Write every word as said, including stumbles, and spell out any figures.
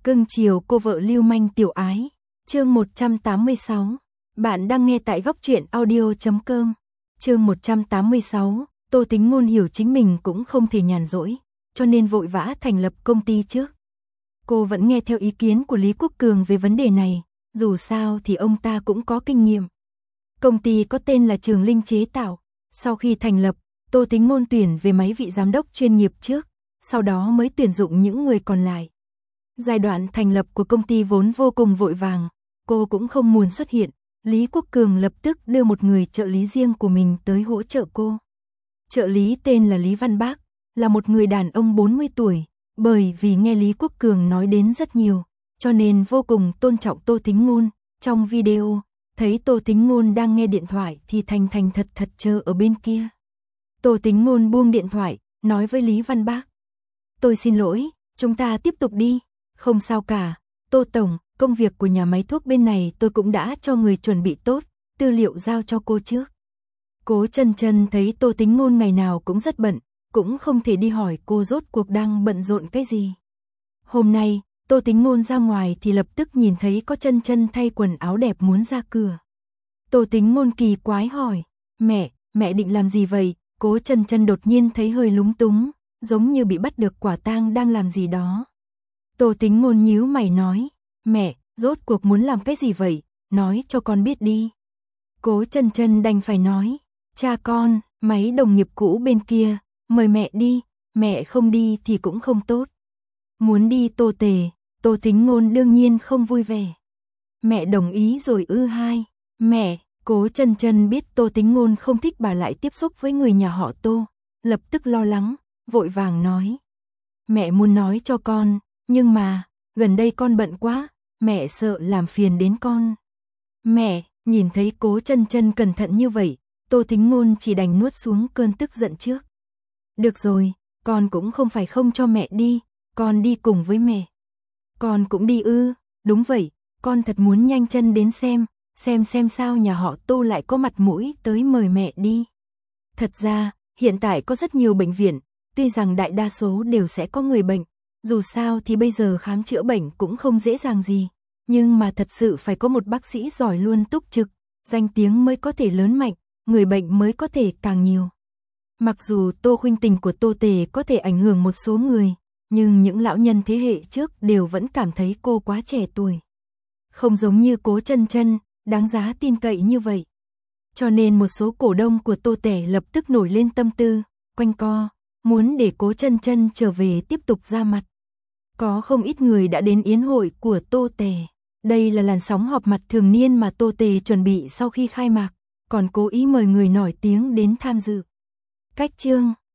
Cưng chiều cô vợ lưu manh tiểu ái. Chương một trăm tám mươi sáu. Bạn đang nghe tại góc truyện audio chấm com. Chương một trăm tám mươi sáu. Tô Tính Ngôn hiểu chính mình cũng không thể nhàn rỗi, cho nên vội vã thành lập công ty trước. Cô vẫn nghe theo ý kiến của Lý Quốc Cường về vấn đề này, dù sao thì ông ta cũng có kinh nghiệm. Công ty có tên là Trường Linh Chế Tạo. Sau khi thành lập, Tô Tính Ngôn tuyển về mấy vị giám đốc chuyên nghiệp trước, sau đó mới tuyển dụng những người còn lại. Giai đoạn thành lập của công ty vốn vô cùng vội vàng, cô cũng không muốn xuất hiện. Lý Quốc Cường lập tức đưa một người trợ lý riêng của mình tới hỗ trợ cô. Trợ lý tên là Lý Văn Bác, là một người đàn ông bốn mươi tuổi, bởi vì nghe Lý Quốc Cường nói đến rất nhiều, cho nên vô cùng tôn trọng Tô Tính Ngôn. Trong video, thấy Tô Tính Ngôn đang nghe điện thoại thì thành thành thật thật chờ ở bên kia. Tô Tính Ngôn buông điện thoại, nói với Lý Văn Bác: "Tôi xin lỗi, chúng ta tiếp tục đi." "Không sao cả, Tô Tổng, công việc của nhà máy thuốc bên này tôi cũng đã cho người chuẩn bị tốt, tư liệu giao cho cô trước." Cố Chân Chân thấy Tô Tính Ngôn ngày nào cũng rất bận, cũng không thể đi hỏi cô rốt cuộc đang bận rộn cái gì. Hôm nay, Tô Tính Ngôn ra ngoài thì lập tức nhìn thấy có Chân Chân thay quần áo đẹp muốn ra cửa. Tô Tính Ngôn kỳ quái hỏi: "Mẹ, mẹ định làm gì vậy?" Cố Chân Chân đột nhiên thấy hơi lúng túng, giống như bị bắt được quả tang đang làm gì đó. Tô Tính Ngôn nhíu mày nói: "Mẹ, rốt cuộc muốn làm cái gì vậy? Nói cho con biết đi." Cố Chân Chân đành phải nói: "Cha con, mấy đồng nghiệp cũ bên kia, mời mẹ đi, mẹ không đi thì cũng không tốt." Muốn đi Tô Tề, Tô Tính Ngôn đương nhiên không vui vẻ. "Mẹ đồng ý rồi ư?" "Hai, mẹ." Cố Chân Chân biết Tô Tính Ngôn không thích bà lại tiếp xúc với người nhà họ Tô, lập tức lo lắng, vội vàng nói: "Mẹ muốn nói cho con, nhưng mà, gần đây con bận quá, mẹ sợ làm phiền đến con." "Mẹ." Nhìn thấy Cố Chân Chân cẩn thận như vậy, Tô Tính Ngôn chỉ đành nuốt xuống cơn tức giận trước. "Được rồi, con cũng không phải không cho mẹ đi, con đi cùng với mẹ." "Con cũng đi ư?" "Đúng vậy, con thật muốn nhanh chân đến xem, xem xem sao nhà họ Tô lại có mặt mũi tới mời mẹ đi." Thật ra, hiện tại có rất nhiều bệnh viện, tuy rằng đại đa số đều sẽ có người bệnh, dù sao thì bây giờ khám chữa bệnh cũng không dễ dàng gì, nhưng mà thật sự phải có một bác sĩ giỏi luôn túc trực, danh tiếng mới có thể lớn mạnh, người bệnh mới có thể càng nhiều. Mặc dù Tô Khuynh tình của Tô Tề có thể ảnh hưởng một số người, nhưng những lão nhân thế hệ trước đều vẫn cảm thấy cô quá trẻ tuổi. Không giống như Cố Chân Chân, đáng giá tin cậy như vậy. Cho nên một số cổ đông của Tô Tề lập tức nổi lên tâm tư, quanh co, muốn để Cố Chân Chân trở về tiếp tục ra mặt. Có không ít người đã đến yến hội của Tô Tề. Đây là làn sóng họp mặt thường niên mà Tô Tề chuẩn bị sau khi khai mạc, còn cố ý mời người nổi tiếng đến tham dự. Cách chương